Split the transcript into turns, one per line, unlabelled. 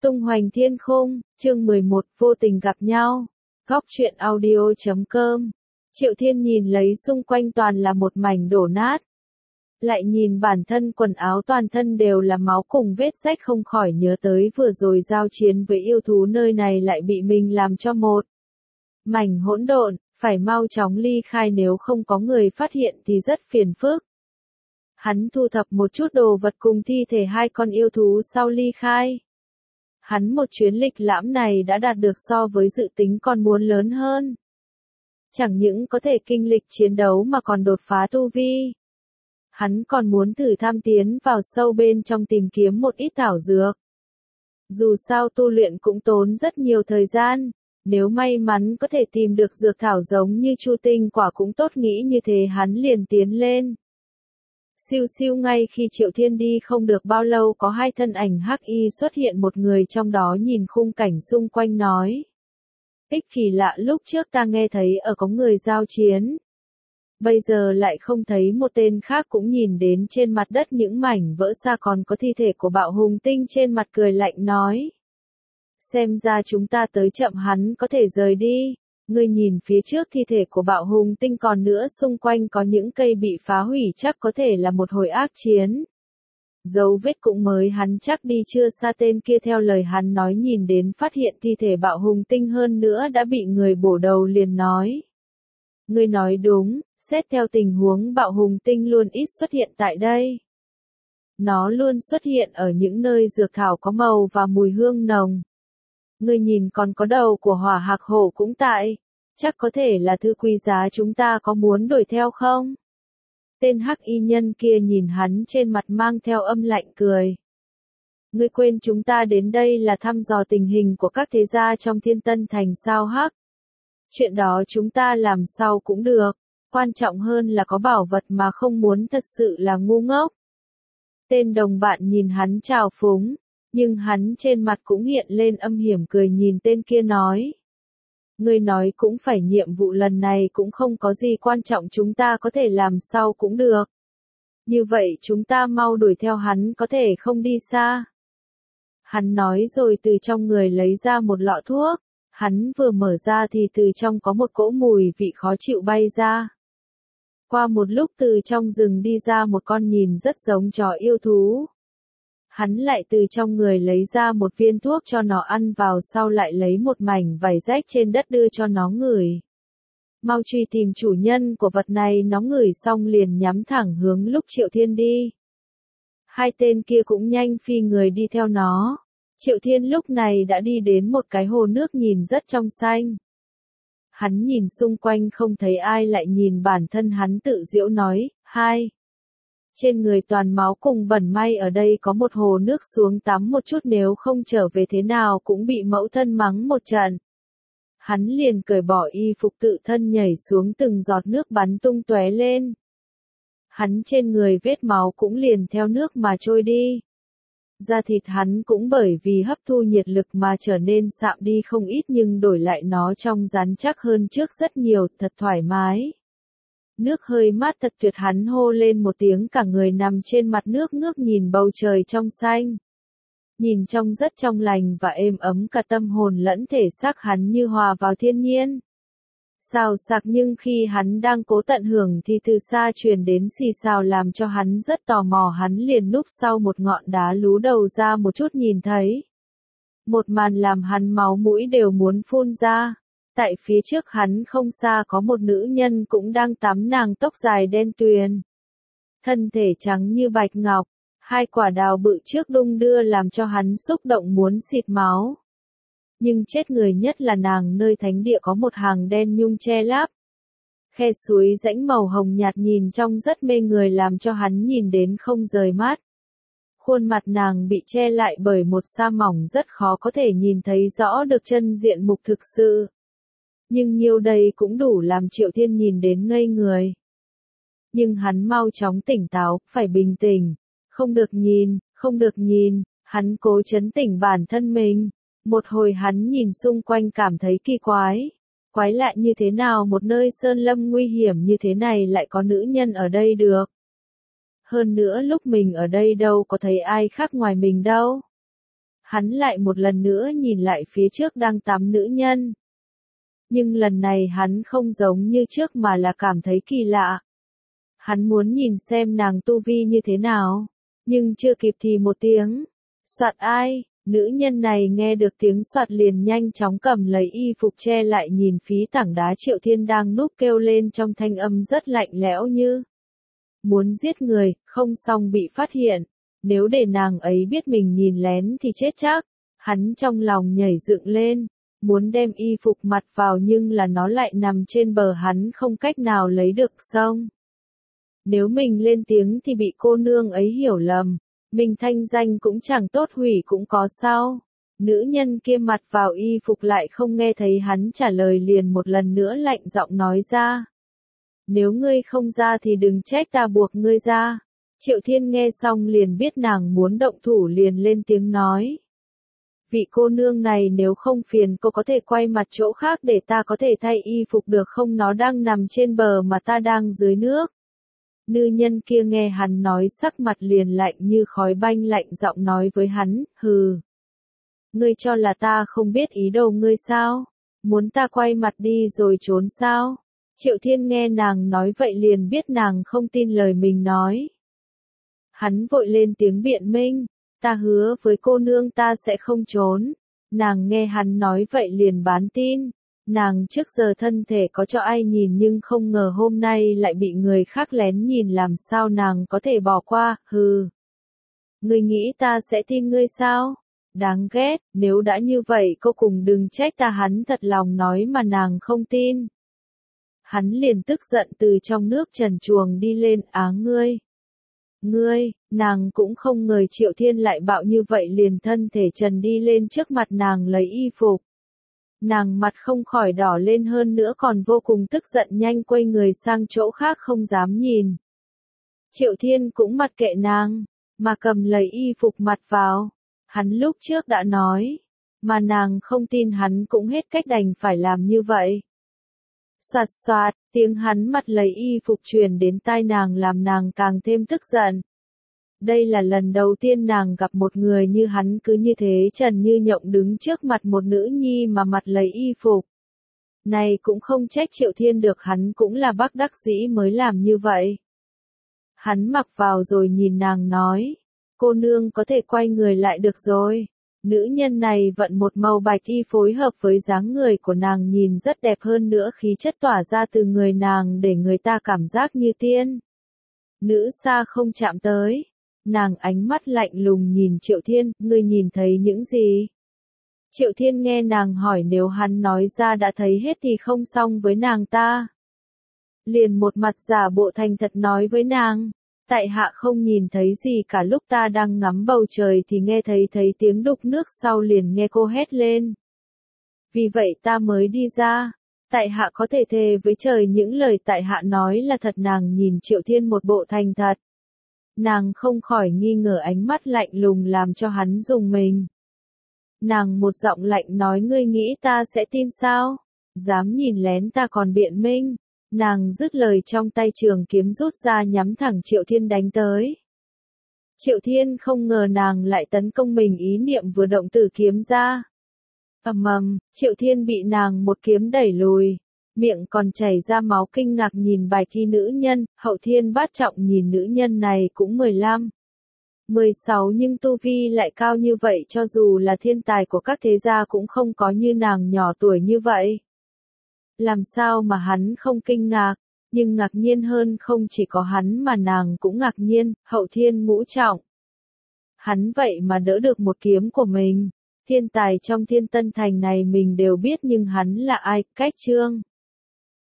Tung hoành thiên khung, chương 11, vô tình gặp nhau. Góc truyện audio.com. Triệu Thiên nhìn lấy xung quanh toàn là một mảnh đổ nát. Lại nhìn bản thân quần áo toàn thân đều là máu cùng vết rách, không khỏi nhớ tới vừa rồi giao chiến với yêu thú, nơi này lại bị mình làm cho một mảnh hỗn độn, phải mau chóng ly khai nếu không có người phát hiện thì rất phiền phức. Hắn thu thập một chút đồ vật cùng thi thể hai con yêu thú sau ly khai. Hắn một chuyến lịch lãm này đã đạt được so với dự tính còn muốn lớn hơn. Chẳng những có thể kinh lịch chiến đấu mà còn đột phá tu vi. Hắn còn muốn thử tham tiến vào sâu bên trong tìm kiếm một ít thảo dược. Dù sao tu luyện cũng tốn rất nhiều thời gian, nếu may mắn có thể tìm được dược thảo giống như chu tinh quả cũng tốt, nghĩ như thế hắn liền tiến lên. Siêu siêu, ngay khi Triệu Thiên đi không được bao lâu có hai thân ảnh hắc y xuất hiện, một người trong đó nhìn khung cảnh xung quanh nói. Ích kỳ lạ, lúc trước ta nghe thấy ở có người giao chiến. Bây giờ lại không thấy một tên khác, cũng nhìn đến trên mặt đất những mảnh vỡ xa còn có thi thể của Bạo Hùng Tinh, trên mặt cười lạnh nói. Xem ra chúng ta tới chậm, hắn có thể rời đi. Ngươi nhìn phía trước thi thể của Bạo Hùng Tinh còn nữa, xung quanh có những cây bị phá hủy, chắc có thể là một hồi ác chiến. Dấu vết cũng mới, hắn chắc đi chưa xa. Tên kia theo lời hắn nói nhìn đến phát hiện thi thể Bạo Hùng Tinh hơn nữa đã bị người bổ đầu liền nói. Ngươi nói đúng, xét theo tình huống Bạo Hùng Tinh luôn ít xuất hiện tại đây. Nó luôn xuất hiện ở những nơi dược thảo có màu và mùi hương nồng. Ngươi nhìn còn có đầu của Hỏa Hạc Hổ cũng tại, chắc có thể là thứ quý giá, chúng ta có muốn đuổi theo không? Tên hắc y nhân kia nhìn hắn trên mặt mang theo âm lạnh cười. Ngươi quên chúng ta đến đây là thăm dò tình hình của các thế gia trong Thiên Tân Thành sao hắc? Chuyện đó chúng ta làm sau cũng được, quan trọng hơn là có bảo vật mà không muốn, thật sự là ngu ngốc. Tên đồng bạn nhìn hắn trào phúng, nhưng hắn trên mặt cũng hiện lên âm hiểm, cười nhìn tên kia nói. Ngươi nói cũng phải, nhiệm vụ lần này cũng không có gì quan trọng, chúng ta có thể làm sau cũng được. Như vậy chúng ta mau đuổi theo hắn, có thể không đi xa. Hắn nói rồi từ trong người lấy ra một lọ thuốc. Hắn vừa mở ra thì từ trong có một cỗ mùi vị khó chịu bay ra. Qua một lúc từ trong rừng đi ra một con nhìn rất giống chó yêu thú. Hắn lại từ trong người lấy ra một viên thuốc cho nó ăn vào, sau lại lấy một mảnh vải rách trên đất đưa cho nó ngửi. Mau truy tìm chủ nhân của vật này, nó ngửi xong liền nhắm thẳng hướng lúc Triệu Thiên đi. Hai tên kia cũng nhanh phi người đi theo nó. Triệu Thiên lúc này đã đi đến một cái hồ nước nhìn rất trong xanh. Hắn nhìn xung quanh không thấy ai, lại nhìn bản thân hắn tự giễu nói, hai. Trên người toàn máu cùng bẩn, may ở đây có một hồ nước xuống tắm một chút, nếu không trở về thế nào cũng bị mẫu thân mắng một trận. Hắn liền cởi bỏ y phục tự thân nhảy xuống, từng giọt nước bắn tung tóe lên. Hắn trên người vết máu cũng liền theo nước mà trôi đi. Da thịt hắn cũng bởi vì hấp thu nhiệt lực mà trở nên sạm đi không ít, nhưng đổi lại nó trong rắn chắc hơn trước rất nhiều, thật thoải mái. Nước hơi mát thật tuyệt, hắn hô lên một tiếng, cả người nằm trên mặt nước, ngước nhìn bầu trời trong xanh. Nhìn trông rất trong lành và êm ấm, cả tâm hồn lẫn thể xác hắn như hòa vào thiên nhiên. Xào xạc, nhưng khi hắn đang cố tận hưởng thì từ xa truyền đến xì xào làm cho hắn rất tò mò, hắn liền núp sau một ngọn đá lú đầu ra một chút, nhìn thấy một màn làm hắn máu mũi đều muốn phun ra. Tại phía trước hắn không xa có một nữ nhân cũng đang tắm, nàng tóc dài đen tuyền, thân thể trắng như bạch ngọc, hai quả đào bự trước đung đưa làm cho hắn xúc động muốn xịt máu. Nhưng chết người nhất là nàng, nơi thánh địa có một hàng đen nhung che lấp. Khe suối rãnh màu hồng nhạt nhìn trông rất mê người, làm cho hắn nhìn đến không rời mắt. Khuôn mặt nàng bị che lại bởi một sa mỏng, rất khó có thể nhìn thấy rõ được chân diện mục thực sự. Nhưng nhiêu đây cũng đủ làm Triệu Thiên nhìn đến ngây người. Nhưng hắn mau chóng tỉnh táo, phải bình tĩnh, không được nhìn, không được nhìn, hắn cố trấn tĩnh bản thân mình. Một hồi hắn nhìn xung quanh cảm thấy kỳ quái. Quái lạ như thế nào một nơi sơn lâm nguy hiểm như thế này lại có nữ nhân ở đây được. Hơn nữa lúc mình ở đây đâu có thấy ai khác ngoài mình đâu. Hắn lại một lần nữa nhìn lại phía trước đang tắm nữ nhân. Nhưng lần này hắn không giống như trước mà là cảm thấy kỳ lạ. Hắn muốn nhìn xem nàng tu vi như thế nào. Nhưng chưa kịp thì một tiếng. Soạt ai, nữ nhân này nghe được tiếng soạt liền nhanh chóng cầm lấy y phục che lại nhìn phí tảng đá Triệu Thiên đang núp kêu lên trong thanh âm rất lạnh lẽo như muốn giết người, không xong bị phát hiện. Nếu để nàng ấy biết mình nhìn lén thì chết chắc. Hắn trong lòng nhảy dựng lên, muốn đem y phục mặt vào nhưng là nó lại nằm trên bờ hắn không cách nào lấy được xong. Nếu mình lên tiếng thì bị cô nương ấy hiểu lầm, mình thanh danh cũng chẳng tốt hủy cũng có sao. Nữ nhân kia mặt vào y phục lại không nghe thấy hắn trả lời liền một lần nữa lạnh giọng nói ra. Nếu ngươi không ra thì đừng trách ta buộc ngươi ra. Triệu Thiên nghe xong liền biết nàng muốn động thủ liền lên tiếng nói. Vị cô nương này nếu không phiền cô có thể quay mặt chỗ khác để ta có thể thay y phục được không, nó đang nằm trên bờ mà ta đang dưới nước. Nữ nhân kia nghe hắn nói sắc mặt liền lạnh như khói banh lạnh giọng nói với hắn, hừ. Ngươi cho là ta không biết ý đồ ngươi sao? Muốn ta quay mặt đi rồi trốn sao? Triệu Thiên nghe nàng nói vậy liền biết nàng không tin lời mình nói. Hắn vội lên tiếng biện minh, ta hứa với cô nương ta sẽ không trốn. Nàng nghe hắn nói vậy liền bán tin. Nàng trước giờ thân thể có cho ai nhìn nhưng không ngờ hôm nay lại bị người khác lén nhìn, làm sao nàng có thể bỏ qua, hừ. Ngươi nghĩ ta sẽ tin ngươi sao? Đáng ghét, nếu đã như vậy cô cùng đừng trách ta, hắn thật lòng nói mà nàng không tin. Hắn liền tức giận từ trong nước trần truồng đi lên, ngươi, nàng cũng không ngờ Triệu Thiên lại bạo như vậy liền thân thể trần đi lên trước mặt nàng lấy y phục. Nàng mặt không khỏi đỏ lên hơn nữa còn vô cùng tức giận nhanh quay người sang chỗ khác không dám nhìn. Triệu Thiên cũng mặc kệ nàng, mà cầm lấy y phục mặt vào. Hắn lúc trước đã nói, mà nàng không tin hắn cũng hết cách đành phải làm như vậy. Soạt soạt, tiếng hắn mặt lấy y phục truyền đến tai nàng làm nàng càng thêm tức giận. Đây là lần đầu tiên nàng gặp một người như hắn cứ như thế trần như nhộng đứng trước mặt một nữ nhi mà mặt lấy y phục. Này cũng không trách Triệu Thiên được, hắn cũng là bất đắc dĩ mới làm như vậy. Hắn mặc vào rồi nhìn nàng nói, cô nương có thể quay người lại được rồi. Nữ nhân này vận một màu bạch y phối hợp với dáng người của nàng nhìn rất đẹp hơn nữa khí chất tỏa ra từ người nàng để người ta cảm giác như tiên. Nữ xa không chạm tới. Nàng ánh mắt lạnh lùng nhìn Triệu Thiên, ngươi nhìn thấy những gì? Triệu Thiên nghe nàng hỏi nếu hắn nói ra đã thấy hết thì không xong với nàng ta. Liền một mặt giả bộ thành thật nói với nàng, tại hạ không nhìn thấy gì cả, lúc ta đang ngắm bầu trời thì nghe thấy tiếng đục nước, sau liền nghe cô hét lên. Vì vậy ta mới đi ra, tại hạ có thể thề với trời những lời tại hạ nói là thật. Nàng nhìn Triệu Thiên một bộ thành thật. Nàng không khỏi nghi ngờ ánh mắt lạnh lùng làm cho hắn rùng mình. Nàng một giọng lạnh nói, ngươi nghĩ ta sẽ tin sao? Dám nhìn lén ta còn biện minh. Nàng dứt lời trong tay trường kiếm rút ra nhắm thẳng Triệu Thiên đánh tới. Triệu Thiên không ngờ nàng lại tấn công mình, ý niệm vừa động tử kiếm ra. Ầm ầm, Triệu Thiên bị nàng một kiếm đẩy lùi. Miệng còn chảy ra máu, kinh ngạc nhìn bài thi nữ nhân, hậu thiên bát trọng nhìn nữ nhân này cũng 15, 16 nhưng tu vi lại cao như vậy, cho dù là thiên tài của các thế gia cũng không có như nàng nhỏ tuổi như vậy. Làm sao mà hắn không kinh ngạc, nhưng ngạc nhiên hơn không chỉ có hắn mà nàng cũng ngạc nhiên, hậu thiên ngũ trọng. Hắn vậy mà đỡ được một kiếm của mình. Thiên tài trong Thiên Tân Thành này mình đều biết nhưng hắn là ai, Cách Trương.